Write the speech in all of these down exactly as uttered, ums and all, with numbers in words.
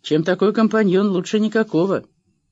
Чем такой компаньон, лучше никакого.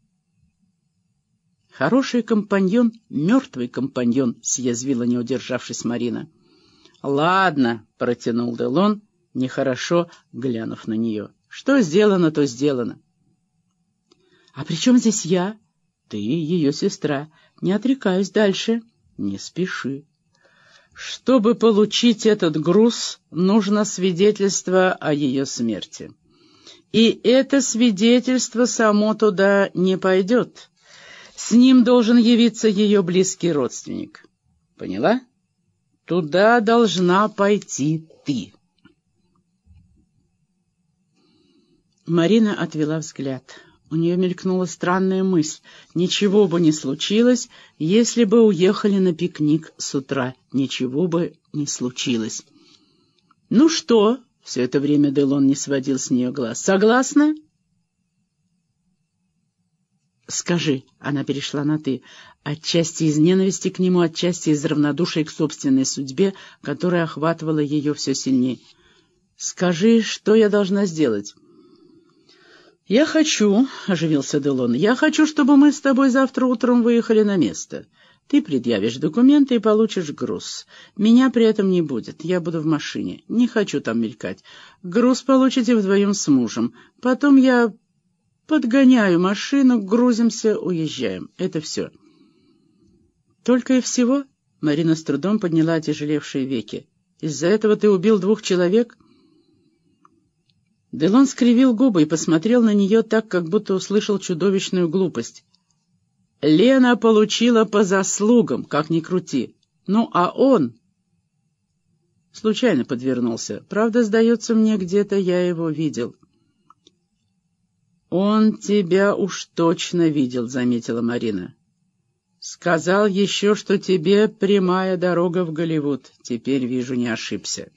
Хороший компаньон — мертвый компаньон, — съязвила, не удержавшись, Марина. Ладно, — протянул Делон, нехорошо глянув на нее. Что сделано, то сделано. А при чем здесь я? Ты ее сестра. Не отрекаюсь дальше. Не спеши. Чтобы получить этот груз, нужно свидетельство о ее смерти. И это свидетельство само туда не пойдет. С ним должен явиться ее близкий родственник. Поняла? Туда должна пойти ты. Марина отвела взгляд. У нее мелькнула странная мысль. Ничего бы не случилось, если бы уехали на пикник с утра. Ничего бы не случилось. «Ну что?» — все это время Делон не сводил с нее глаз. «Согласна?» «Скажи», — она перешла на «ты», отчасти из ненависти к нему, отчасти из равнодушия к собственной судьбе, которая охватывала ее все сильнее. «Скажи, что я должна сделать?» «Я хочу», — оживился Делон, — «я хочу, чтобы мы с тобой завтра утром выехали на место. Ты предъявишь документы и получишь груз. Меня при этом не будет, я буду в машине. Не хочу там мелькать. Груз получите вдвоем с мужем. Потом я подгоняю машину, грузимся, уезжаем. Это все». «Только и всего?» — Марина с трудом подняла отяжелевшие веки. «Из-за этого ты убил двух человек?» Делон скривил губы и посмотрел на нее так, как будто услышал чудовищную глупость. «Лена получила по заслугам, как ни крути. Ну, а он...» Случайно подвернулся. Правда, сдается мне, где-то я его видел. «Он тебя уж точно видел», — заметила Марина. «Сказал еще, что тебе прямая дорога в Голливуд. Теперь, вижу, не ошибся».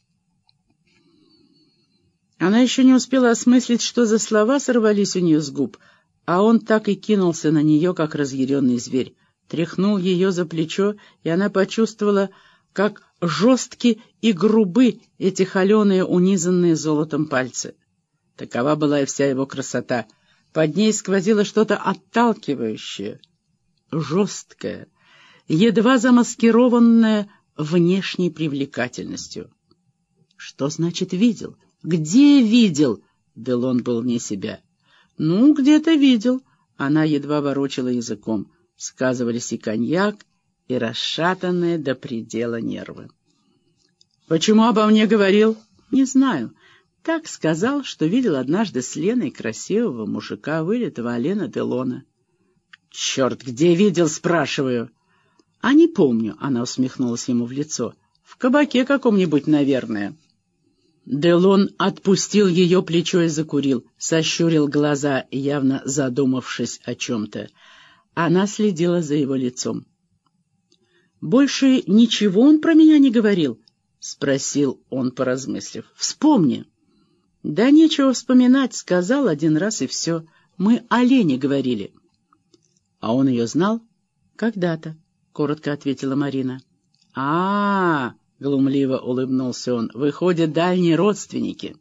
Она еще не успела осмыслить, что за слова сорвались у нее с губ, а он так и кинулся на нее, как разъяренный зверь. Тряхнул ее за плечо, и она почувствовала, как жестки и грубы эти холеные, унизанные золотом пальцы. Такова была и вся его красота. Под ней сквозило что-то отталкивающее, жесткое, едва замаскированное внешней привлекательностью. Что значит «видел»? «Где видел?» Делон был вне себя. «Ну, где-то видел». Она едва ворочала языком. Сказывались и коньяк, и расшатанные до предела нервы. «Почему обо мне говорил?» «Не знаю. Так сказал, что видел однажды с Леной красивого мужика, вылитого Алена Делона». «Черт, где видел, спрашиваю?» «А не помню», — она усмехнулась ему в лицо. «В кабаке каком-нибудь, наверное». Делон отпустил ее плечо и закурил, сощурил глаза, явно задумавшись о чем-то. Она следила за его лицом. «Больше ничего он про меня не говорил?» — спросил он, поразмыслив. «Вспомни». «Да нечего вспоминать, сказал один раз и все. Мы о Лене говорили». «А он ее знал?» «Когда-то», — коротко ответила Марина. «А-а-а!» — глумливо улыбнулся он. «Выходят, дальние родственники».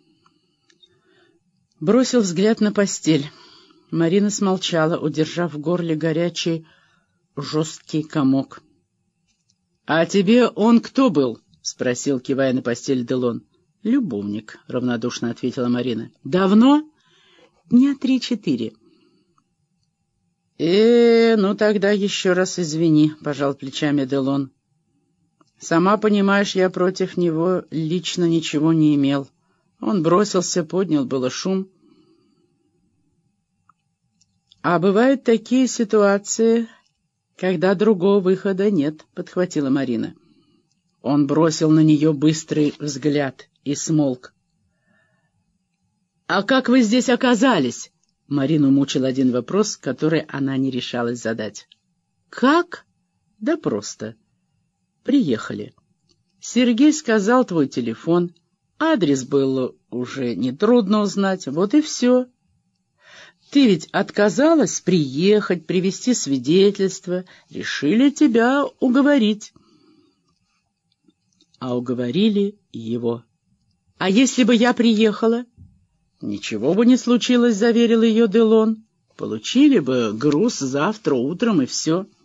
Бросил взгляд на постель. Марина смолчала, удержав в горле горячий, жесткий комок. «А тебе он кто был?» — спросил, кивая на постель, Делон. «Любовник», — равнодушно ответила Марина. «Давно?» «Дня три-четыре». «Э, ну тогда еще раз извини», — пожал плечами Делон. «Сама понимаешь, я против него лично ничего не имел. Он бросился, поднял было шум». «А бывают такие ситуации, когда другого выхода нет», — подхватила Марина. Он бросил на нее быстрый взгляд и смолк. «А как вы здесь оказались?» Марину мучил один вопрос, который она не решалась задать. «Как?» «Да просто. Приехали. Сергей сказал твой телефон. Адрес было уже нетрудно узнать. Вот и все. Ты ведь отказалась приехать, привезти свидетельство. Решили тебя уговорить». А уговорили его. «А если бы я приехала?» «Ничего бы не случилось», — заверил ее Делон. «Получили бы груз завтра утром, и все».